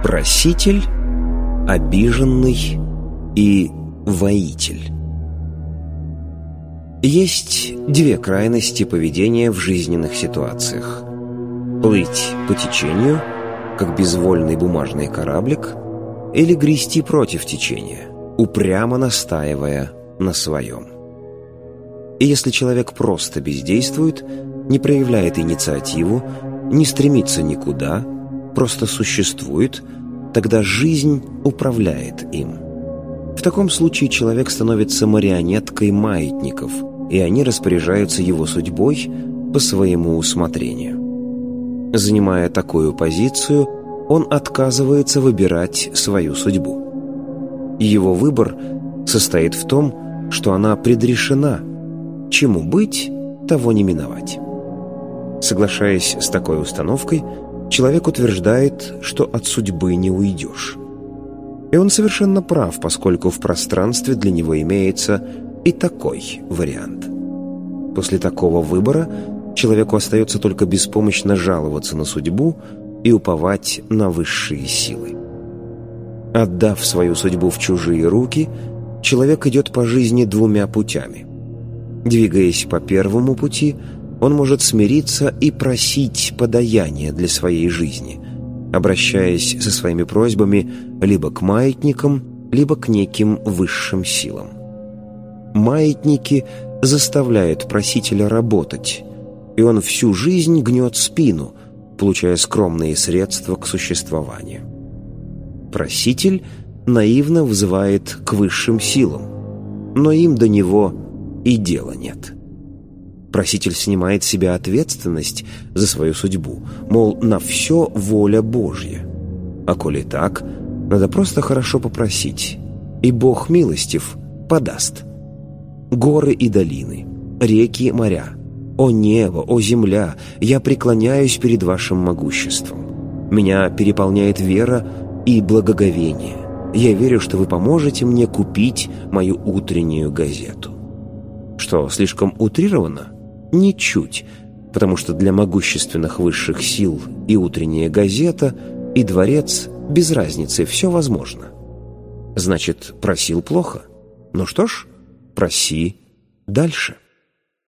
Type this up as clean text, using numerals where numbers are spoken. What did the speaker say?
Проситель, обиженный и воитель. Есть две крайности поведения в жизненных ситуациях: плыть по течению, как безвольный бумажный кораблик, или грести против течения, упрямо настаивая на своем. И если человек просто бездействует, не проявляет инициативу, не стремится никуда, просто существует, тогда жизнь управляет им. В таком случае человек становится марионеткой маятников, и они распоряжаются его судьбой по своему усмотрению. Занимая такую позицию, он отказывается выбирать свою судьбу. Его выбор состоит в том, что она предрешена. Чему быть, того не миновать. Соглашаясь с такой установкой, человек утверждает, что от судьбы не уйдешь. И он совершенно прав, поскольку в пространстве для него имеется и такой вариант. После такого выбора человеку остается только беспомощно жаловаться на судьбу и уповать на высшие силы. Отдав свою судьбу в чужие руки, человек идет по жизни двумя путями. Двигаясь по первому пути, он может смириться и просить подаяния для своей жизни, обращаясь со своими просьбами либо к маятникам, либо к неким высшим силам. Маятники заставляют просителя работать, и он всю жизнь гнет спину, получая скромные средства к существованию. Проситель наивно взывает к высшим силам, но им до него и дела нет. Проситель снимает с себя ответственность за свою судьбу, мол, на все воля Божья. А коли так, надо просто хорошо попросить, и Бог милостив подаст. Горы и долины, реки и моря, о небо, о земля, я преклоняюсь перед вашим могуществом. Меня переполняет вера и благоговение. Я верю, что вы поможете мне купить мою утреннюю газету. Что, слишком утрировано? Ничуть, потому что для могущественных высших сил и утренняя газета, и дворец без разницы, все возможно. Значит, просил плохо? Ну что ж, проси дальше.